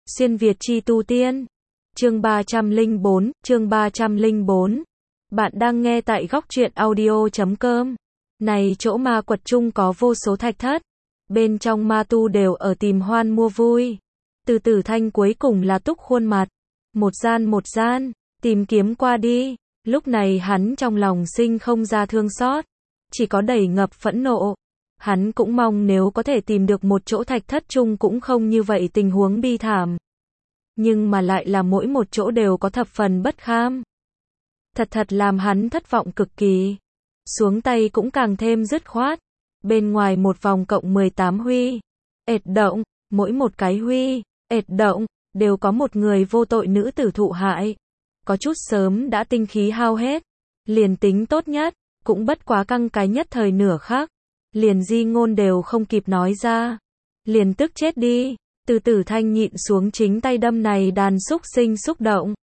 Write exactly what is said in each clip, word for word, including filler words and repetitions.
Xuyên Việt chi tu tiên. Chương ba trăm lẻ bốn, chương ba trăm lẻ bốn. Bạn đang nghe tại góc truyện audio chấm com. Này chỗ ma quật chung có vô số thạch thất. Bên trong ma tu đều ở tìm hoan mua vui. Từ Tử Thanh cuối cùng là túc khuôn mặt. Một gian một gian, tìm kiếm qua đi. Lúc này hắn trong lòng sinh không ra thương xót. Chỉ có đầy ngập phẫn nộ. Hắn cũng mong nếu có thể tìm được một chỗ thạch thất chung cũng không như vậy tình huống bi thảm. Nhưng mà lại là mỗi một chỗ đều có thập phần bất kham. Thật thật làm hắn thất vọng cực kỳ. Xuống tay cũng càng thêm dứt khoát. Bên ngoài một vòng cộng mười tám huy. Ệt động, mỗi một cái huy, ệt động, đều có một người vô tội nữ tử thụ hại. Có chút sớm đã tinh khí hao hết. Liền tính tốt nhất, cũng bất quá căng cái nhất thời nửa khắc. Liền di ngôn đều không kịp nói ra. Liền tức chết đi. Từ Tử Thanh nhịn xuống chính tay đâm này đàn xúc sinh xúc động.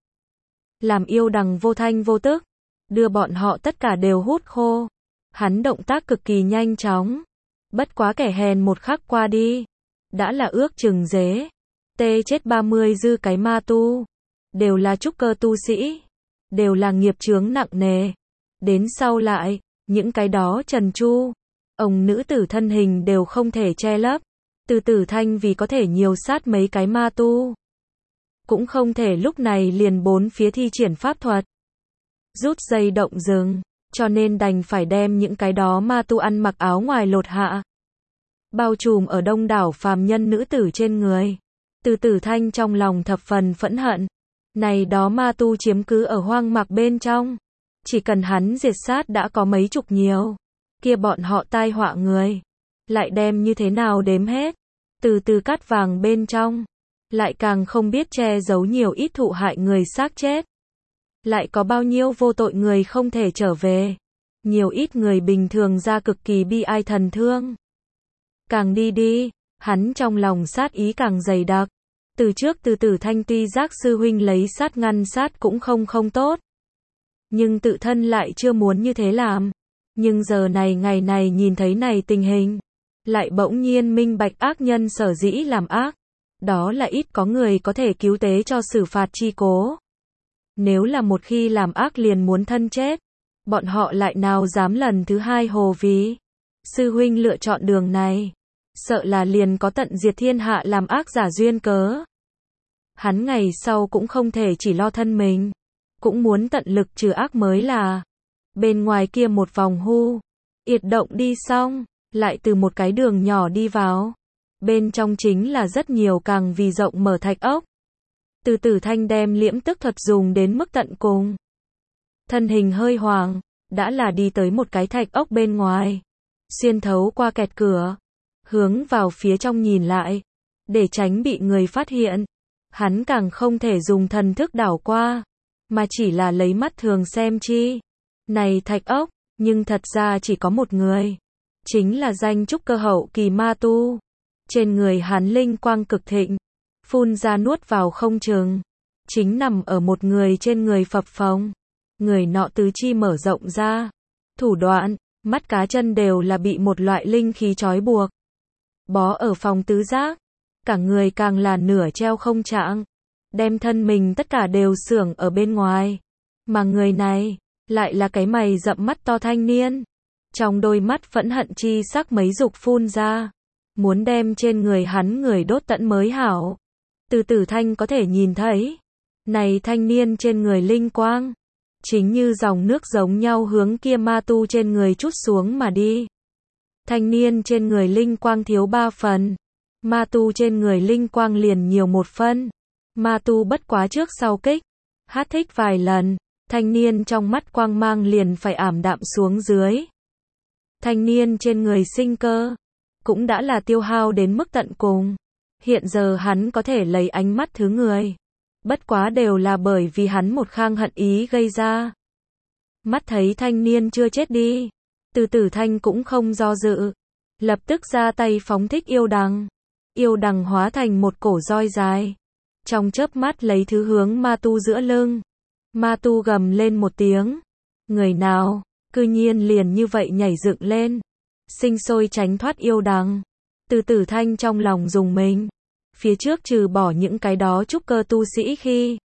Làm yêu đằng vô thanh vô tức. Đưa bọn họ tất cả đều hút khô. Hắn động tác cực kỳ nhanh chóng. Bất quá kẻ hèn một khắc qua đi. Đã là ước chừng dế. Tê chết ba mươi dư cái ma tu. Đều là trúc cơ tu sĩ. Đều là nghiệp chướng nặng nề. Đến sau lại, những cái đó trần chu. Ông nữ tử thân hình đều không thể che lấp. Từ Tử Thanh vì có thể nhiều sát mấy cái ma tu. Cũng không thể lúc này liền bốn phía thi triển pháp thuật. Rút dây động rừng. Cho nên đành phải đem những cái đó ma tu ăn mặc áo ngoài lột hạ. Bao trùm ở đông đảo phàm nhân nữ tử trên người. Từ Tử Thanh trong lòng thập phần phẫn hận. Này đó ma tu chiếm cứ ở hoang mạc bên trong. Chỉ cần hắn diệt sát đã có mấy chục nhiều. Kia bọn họ tai họa người. Lại đem như thế nào đếm hết. Từ từ cắt vàng bên trong. Lại càng không biết che giấu nhiều ít thụ hại người xác chết. Lại có bao nhiêu vô tội người không thể trở về. Nhiều ít người bình thường ra cực kỳ bi ai thần thương. Càng đi đi, hắn trong lòng sát ý càng dày đặc. Từ trước Từ Tử Thanh tuy giác sư huynh lấy sát ngăn sát cũng không không tốt. Nhưng tự thân lại chưa muốn như thế làm. Nhưng giờ này ngày này nhìn thấy này tình hình. Lại bỗng nhiên minh bạch ác nhân sở dĩ làm ác. Đó là ít có người có thể cứu tế cho xử phạt chi cố. Nếu là một khi làm ác liền muốn thân chết. Bọn họ lại nào dám lần thứ hai hồ ví. Sư huynh lựa chọn đường này. Sợ là liền có tận diệt thiên hạ làm ác giả duyên cớ. Hắn ngày sau cũng không thể chỉ lo thân mình. Cũng muốn tận lực trừ ác mới là. Bên ngoài kia một vòng hu. Yệt động đi xong. Lại từ một cái đường nhỏ đi vào. Bên trong chính là rất nhiều càng vì rộng mở thạch ốc. Từ Tử Thanh đem liễm tức thuật dùng đến mức tận cùng. Thân hình hơi hoàng. Đã là đi tới một cái thạch ốc bên ngoài. Xuyên thấu qua kẹt cửa. Hướng vào phía trong nhìn lại. Để tránh bị người phát hiện. Hắn càng không thể dùng thần thức đảo qua. Mà chỉ là lấy mắt thường xem chi. Này thạch ốc. Nhưng thật ra chỉ có một người. Chính là danh trúc cơ hậu kỳ ma tu. Trên người hắn linh quang cực thịnh. Phun ra nuốt vào không chừng. Chính nằm ở một người trên người phập phồng. Người nọ tứ chi mở rộng ra. Thủ đoạn, mắt cá chân đều là bị một loại linh khí trói buộc. Bó ở phòng tứ giác. Cả người càng là nửa treo không trạng. Đem thân mình tất cả đều xưởng ở bên ngoài. Mà người này, lại là cái mày rậm mắt to thanh niên. Trong đôi mắt phẫn hận chi sắc mấy dục phun ra. Muốn đem trên người hắn người đốt tận mới hảo. Từ Tử Thanh có thể nhìn thấy. Này thanh niên trên người linh quang. Chính như dòng nước giống nhau hướng kia ma tu trên người trút xuống mà đi. Thanh niên trên người linh quang thiếu ba phần. Ma tu trên người linh quang liền nhiều một phân. Ma tu bất quá trước sau kích. Hát thích vài lần. Thanh niên trong mắt quang mang liền phải ảm đạm xuống dưới. Thanh niên trên người sinh cơ. Cũng đã là tiêu hao đến mức tận cùng. Hiện giờ hắn có thể lấy ánh mắt thứ người. Bất quá đều là bởi vì hắn một khang hận ý gây ra. Mắt thấy thanh niên chưa chết đi. Từ Tử Thanh cũng không do dự. Lập tức ra tay phóng thích yêu đằng. Yêu đằng hóa thành một cổ roi dài. Trong chớp mắt lấy thứ hướng ma tu giữa lưng. Ma tu gầm lên một tiếng. Người nào, cư nhiên liền như vậy nhảy dựng lên. Sinh sôi tránh thoát yêu đằng. Từ Tử Thanh trong lòng rùng mình. phía trước trừ bỏ những cái đó trúc cơ tu sĩ khi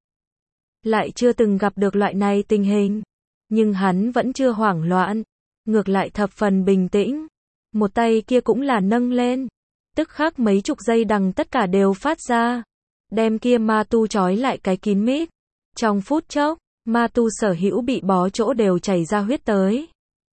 lại chưa từng gặp được loại này tình hình. Nhưng hắn vẫn chưa hoảng loạn, ngược lại thập phần bình tĩnh. Một tay kia cũng là nâng lên, tức khắc mấy chục dây đằng tất cả đều phát ra, đem kia ma tu trói lại cái kín mít. Trong phút chốc, ma tu sở hữu bị bó chỗ đều chảy ra huyết tới.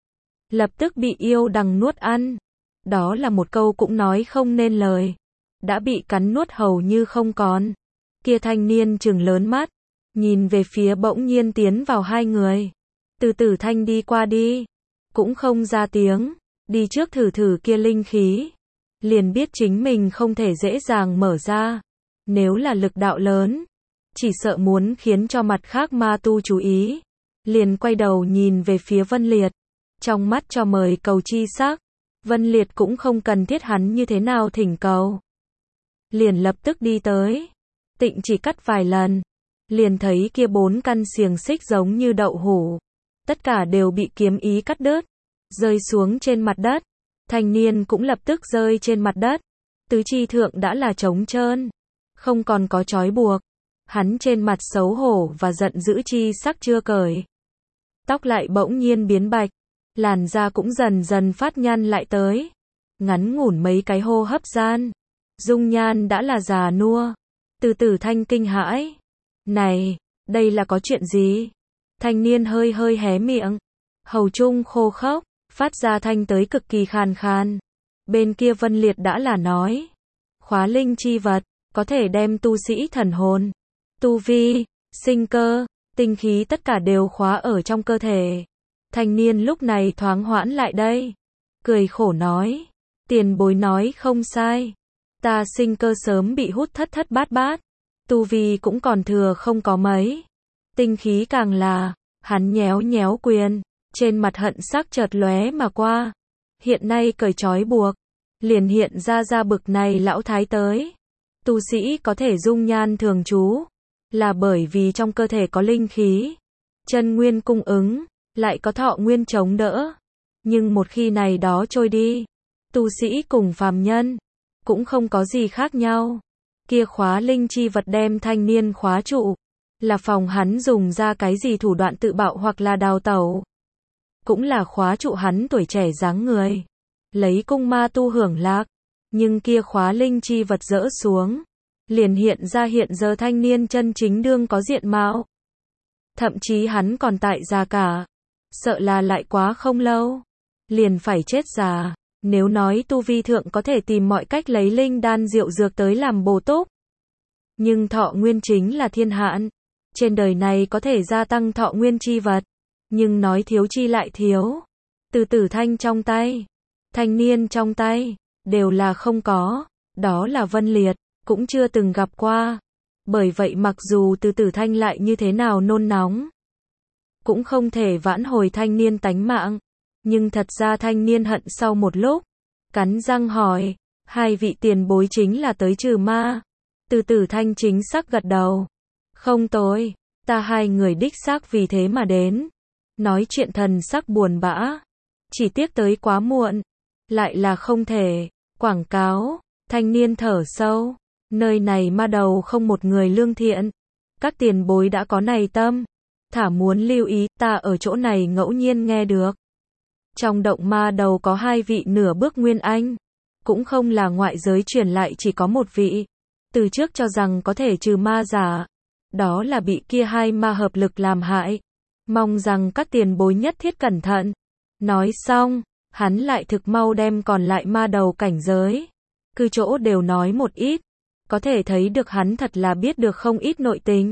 Lập tức bị yêu đằng nuốt ăn. Đó là một câu cũng nói không nên lời. Đã bị cắn nuốt hầu như không còn. Kia thanh niên trừng lớn mắt, nhìn về phía bỗng nhiên tiến vào hai người. Từ Tử Thanh đi qua đi, cũng không ra tiếng, đi trước thử thử kia linh khí. Liền biết chính mình không thể dễ dàng mở ra. Nếu là lực đạo lớn, chỉ sợ muốn khiến cho mặt khác ma tu chú ý. Liền quay đầu nhìn về phía Vân Liệt, trong mắt cho mời cầu chi sắc. Vân Liệt cũng không cần thiết hắn như thế nào thỉnh cầu. Liền lập tức đi tới. Tịnh chỉ cắt vài lần, liền thấy kia bốn căn xiềng xích giống như đậu hũ, tất cả đều bị kiếm ý cắt đứt, rơi xuống trên mặt đất. Thanh niên cũng lập tức rơi trên mặt đất. Tứ chi thượng đã là trống trơn, không còn có trói buộc. Hắn trên mặt xấu hổ và giận dữ chi sắc chưa cởi. Tóc lại bỗng nhiên biến bạch, làn da cũng dần dần phát nhăn lại tới. Ngắn ngủn mấy cái hô hấp gian, dung nhan đã là già nua. Từ Tử Thanh kinh hãi. Này, đây là có chuyện gì? Thanh niên hơi hơi hé miệng, hầu trung khô khốc, phát ra thanh tới cực kỳ khàn khàn. Bên kia Vân Liệt đã là nói, khóa linh chi vật, có thể đem tu sĩ thần hồn, tu vi, sinh cơ, tinh khí tất cả đều khóa ở trong cơ thể. Thanh niên lúc này thoáng hoãn lại đây, cười khổ nói, tiền bối nói không sai. Ta sinh cơ sớm bị hút thất thất bát bát, tu vi cũng còn thừa không có mấy. Tinh khí càng là, hắn nhéo nhéo quyền, trên mặt hận sắc chợt lóe mà qua. Hiện nay cởi trói buộc, liền hiện ra ra bực này lão thái tới. Tu sĩ có thể dung nhan thường trú, là bởi vì trong cơ thể có linh khí, chân nguyên cung ứng, lại có thọ nguyên chống đỡ. Nhưng một khi này đó trôi đi, tu sĩ cùng phàm nhân cũng không có gì khác nhau. Kia khóa linh chi vật đem thanh niên khóa trụ, là phòng hắn dùng ra cái gì thủ đoạn tự bạo hoặc là đào tẩu. Cũng là khóa trụ hắn tuổi trẻ dáng người, lấy cung ma tu hưởng lạc. Nhưng kia khóa linh chi vật dỡ xuống, liền hiện ra hiện giờ thanh niên chân chính đương có diện mạo. Thậm chí hắn còn tại già cả, sợ là lại quá không lâu, liền phải chết già. Nếu nói tu vi thượng có thể tìm mọi cách lấy linh đan diệu dược tới làm bổ túc, nhưng thọ nguyên chính là thiên hạn. Trên đời này có thể gia tăng thọ nguyên chi vật, nhưng nói thiếu chi lại thiếu. Từ Tử Thanh trong tay, thanh niên trong tay, đều là không có. Đó là Vân Liệt, cũng chưa từng gặp qua. Bởi vậy mặc dù Từ Tử Thanh lại như thế nào nôn nóng, cũng không thể vãn hồi thanh niên tánh mạng. Nhưng thật ra thanh niên hận sau một lúc, cắn răng hỏi, hai vị tiền bối chính là tới trừ ma? Từ Tử Thanh chính xác gật đầu. Không tối, ta hai người đích xác vì thế mà đến. Nói chuyện thần sắc buồn bã, chỉ tiếc tới quá muộn, lại là không thể. Quảng cáo, thanh niên thở sâu, nơi này ma đầu không một người lương thiện. Các tiền bối đã có này tâm, thả muốn lưu ý, ta ở chỗ này ngẫu nhiên nghe được. Trong động ma đầu có hai vị nửa bước nguyên anh, cũng không là ngoại giới truyền lại chỉ có một vị. Từ trước cho rằng có thể trừ ma giả, đó là bị kia hai ma hợp lực làm hại. Mong rằng các tiền bối nhất thiết cẩn thận. Nói xong, hắn lại thực mau đem còn lại ma đầu cảnh giới, cư chỗ đều nói một ít. Có thể thấy được hắn thật là biết được không ít nội tình.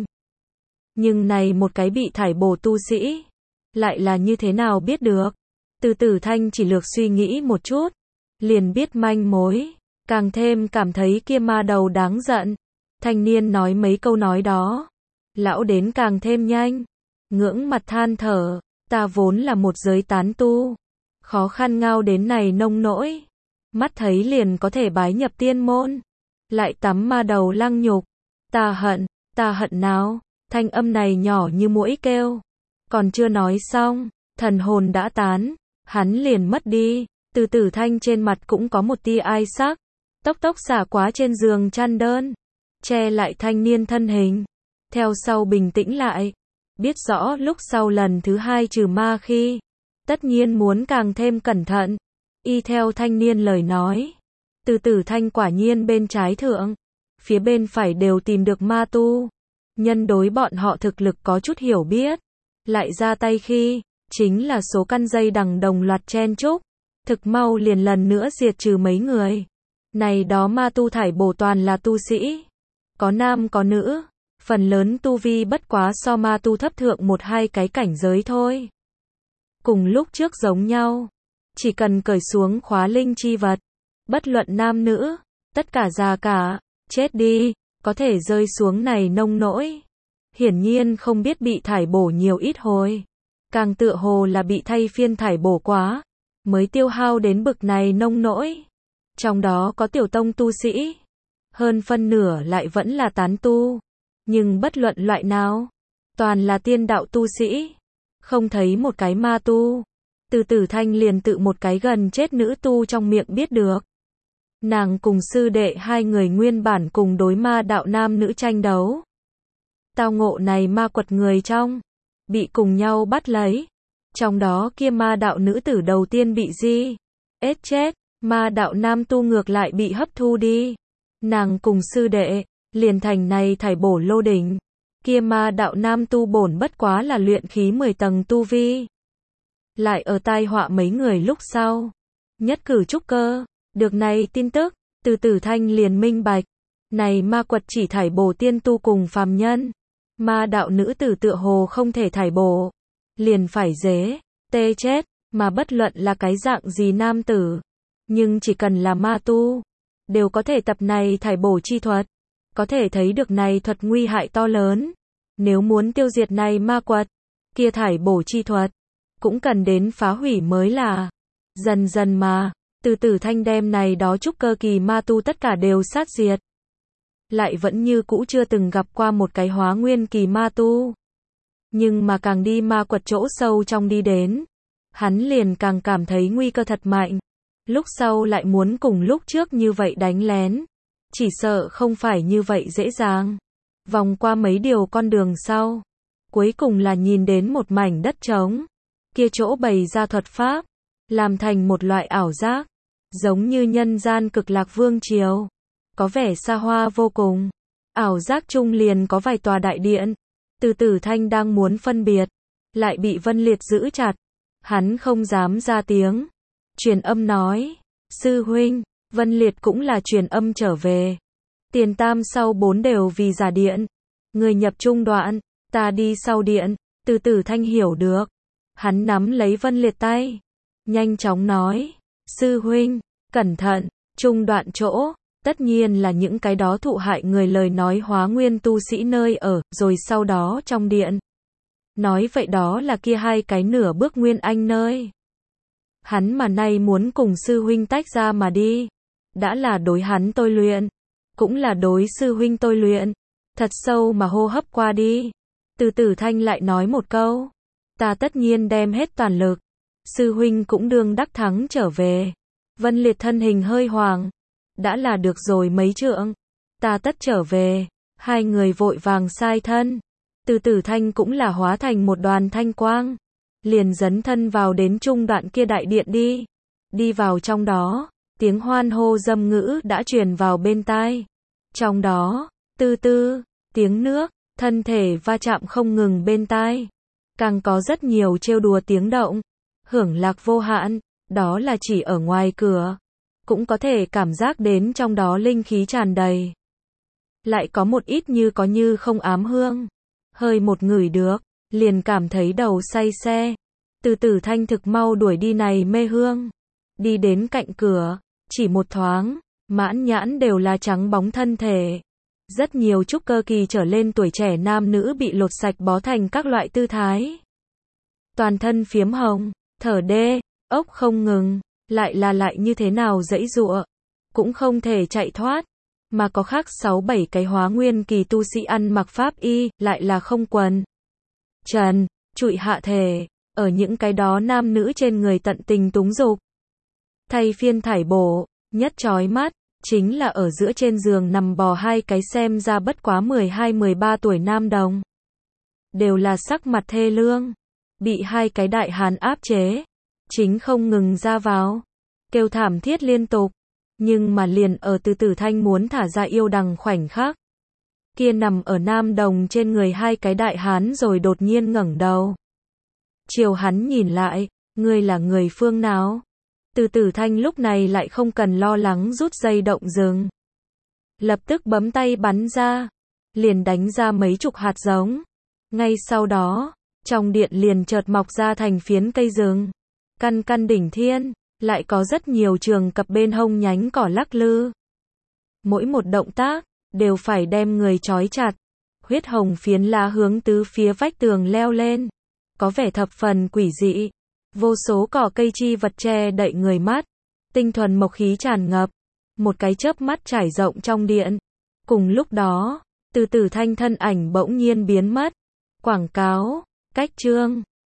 Nhưng này một cái bị thải bổ tu sĩ, lại là như thế nào biết được? Từ Tử Thanh chỉ lược suy nghĩ một chút, liền biết manh mối, càng thêm cảm thấy kia ma đầu đáng giận. Thanh niên nói mấy câu nói đó, lão đến càng thêm nhanh, ngưỡng mặt than thở, ta vốn là một giới tán tu, khó khăn ngao đến này nông nỗi, mắt thấy liền có thể bái nhập tiên môn, lại tắm ma đầu lăng nhục, ta hận, ta hận nào? Thanh âm này nhỏ như muỗi kêu, còn chưa nói xong, thần hồn đã tán, hắn liền mất đi. Từ Tử Thanh trên mặt cũng có một tia ai sắc, tốc tốc xả quá trên giường chăn đơn, che lại thanh niên thân hình. Theo sau bình tĩnh lại, biết rõ lúc sau lần thứ hai trừ ma khi, tất nhiên muốn càng thêm cẩn thận. Y theo thanh niên lời nói, Từ Tử Thanh quả nhiên bên trái thượng, phía bên phải đều tìm được ma tu. Nhân đối bọn họ thực lực có chút hiểu biết, lại ra tay khi, chính là số căn dây đằng đồng loạt chen chúc, thực mau liền lần nữa diệt trừ mấy người. Này đó ma tu thải bổ toàn là tu sĩ, có nam có nữ, phần lớn tu vi bất quá so ma tu thấp thượng một hai cái cảnh giới thôi. Cùng lúc trước giống nhau, chỉ cần cởi xuống khóa linh chi vật, bất luận nam nữ, tất cả già cả, chết đi, có thể rơi xuống này nông nỗi. Hiển nhiên không biết bị thải bổ nhiều ít hồi, càng tựa hồ là bị thay phiên thải bổ quá, mới tiêu hao đến bực này nông nỗi. Trong đó có tiểu tông tu sĩ, hơn phân nửa lại vẫn là tán tu, nhưng bất luận loại nào, toàn là tiên đạo tu sĩ, không thấy một cái ma tu. Từ Tử Thanh liền tự một cái gần chết nữ tu trong miệng biết được. Nàng cùng sư đệ hai người nguyên bản cùng đối ma đạo nam nữ tranh đấu. Tao ngộ này ma quật người trong, bị cùng nhau bắt lấy. Trong đó kia ma đạo nữ tử đầu tiên bị di, ết chết, ma đạo nam tu ngược lại bị hấp thu đi. Nàng cùng sư đệ, liền thành này thải bổ lô đỉnh. Kia ma đạo nam tu bổn bất quá là luyện khí mười tầng tu vi. Lại ở tai họa mấy người lúc sau. Nhất cử trúc cơ, được này tin tức, Từ Tử Thanh liền minh bạch. Này ma quật chỉ thải bổ tiên tu cùng phàm nhân. Ma đạo nữ tử tựa hồ không thể thải bổ, liền phải dế, tê chết, mà bất luận là cái dạng gì nam tử. Nhưng chỉ cần là ma tu, đều có thể tập này thải bổ chi thuật. Có thể thấy được này thuật nguy hại to lớn. Nếu muốn tiêu diệt này ma quật, kia thải bổ chi thuật, cũng cần đến phá hủy mới là. Dần dần mà, Từ Tử Thanh đem này đó trúc cơ kỳ ma tu tất cả đều sát diệt. Lại vẫn như cũ chưa từng gặp qua một cái hóa nguyên kỳ ma tu. Nhưng mà càng đi ma quật chỗ sâu trong đi đến, hắn liền càng cảm thấy nguy cơ thật mạnh. Lúc sau lại muốn cùng lúc trước như vậy đánh lén, chỉ sợ không phải như vậy dễ dàng. Vòng qua mấy điều con đường sau, cuối cùng là nhìn đến một mảnh đất trống. Kia chỗ bày ra thuật pháp, làm thành một loại ảo giác, giống như nhân gian cực lạc vương triều, có vẻ xa hoa vô cùng. Ảo giác chung liền có vài tòa đại điện. Từ Tử Thanh đang muốn phân biệt, lại bị Vân Liệt giữ chặt. Hắn không dám ra tiếng. Truyền âm nói, sư huynh. Vân Liệt cũng là truyền âm trở về. Tiền tam sau bốn đều vì giả điện. Người nhập trung đoạn, ta đi sau điện. Từ Tử Thanh hiểu được. Hắn nắm lấy Vân Liệt tay, nhanh chóng nói, sư huynh, cẩn thận, trung đoạn chỗ, tất nhiên là những cái đó thụ hại người lời nói hóa nguyên tu sĩ nơi ở, rồi sau đó trong điện. Nói vậy đó là kia hai cái nửa bước nguyên anh nơi. Hắn mà nay muốn cùng sư huynh tách ra mà đi, đã là đối hắn tôi luyện, cũng là đối sư huynh tôi luyện. Thật sâu mà hô hấp qua đi. Từ Tử Thanh lại nói một câu, ta tất nhiên đem hết toàn lực. Sư huynh cũng đương đắc thắng trở về. Vân Liệt thân hình hơi hoàng, đã là được rồi mấy trượng, ta tất trở về. Hai người vội vàng sai thân. Từ Tử Thanh cũng là hóa thành một đoàn thanh quang, liền dấn thân vào đến trung đoạn kia đại điện đi. Đi vào trong đó, tiếng hoan hô dâm ngữ đã truyền vào bên tai. Trong đó, tư tư, tiếng nước, thân thể va chạm không ngừng bên tai. Càng có rất nhiều trêu đùa tiếng động, hưởng lạc vô hạn, đó là chỉ ở ngoài cửa, cũng có thể cảm giác đến trong đó linh khí tràn đầy. Lại có một ít như có như không ám hương, hơi một ngửi được, liền cảm thấy đầu say xe. Từ Tử Thanh thực mau đuổi đi này mê hương, đi đến cạnh cửa, chỉ một thoáng, mãn nhãn đều là trắng bóng thân thể. Rất nhiều trúc cơ kỳ trở lên tuổi trẻ nam nữ bị lột sạch bó thành các loại tư thái. Toàn thân phiếm hồng, thở đê, ốc không ngừng, lại là lại như thế nào giãy giụa, cũng không thể chạy thoát. Mà có khác sáu bảy cái hóa nguyên kỳ tu sĩ ăn mặc pháp y, lại là không quần trần, trụi hạ thể, ở những cái đó nam nữ trên người tận tình túng dục. Thay phiên thải bổ, nhất chói mắt, chính là ở giữa trên giường nằm bò hai cái xem ra bất quá mười hai mười ba tuổi nam đồng. Đều là sắc mặt thê lương, bị hai cái đại hán áp chế, chính không ngừng ra vào, kêu thảm thiết liên tục, nhưng mà liền ở Từ Tử Thanh muốn thả ra yêu đằng khoảnh khắc, kia nằm ở nam đồng trên người hai cái đại hán rồi đột nhiên ngẩng đầu. Chiều hắn nhìn lại, ngươi là người phương nào? Từ Tử Thanh lúc này lại không cần lo lắng rút dây động rừng. Lập tức bấm tay bắn ra, liền đánh ra mấy chục hạt giống. Ngay sau đó, trong điện liền chợt mọc ra thành phiến cây rừng. Căn căn đỉnh thiên, lại có rất nhiều trường cặp bên hông nhánh cỏ lắc lư. Mỗi một động tác, đều phải đem người trói chặt. Huyết hồng phiến lá hướng tứ phía vách tường leo lên. Có vẻ thập phần quỷ dị. Vô số cỏ cây chi vật che đậy người mắt. Tinh thuần mộc khí tràn ngập. Một cái chớp mắt trải rộng trong điện. Cùng lúc đó, Từ Tử Thanh thân ảnh bỗng nhiên biến mất. Quảng cáo, cách chương.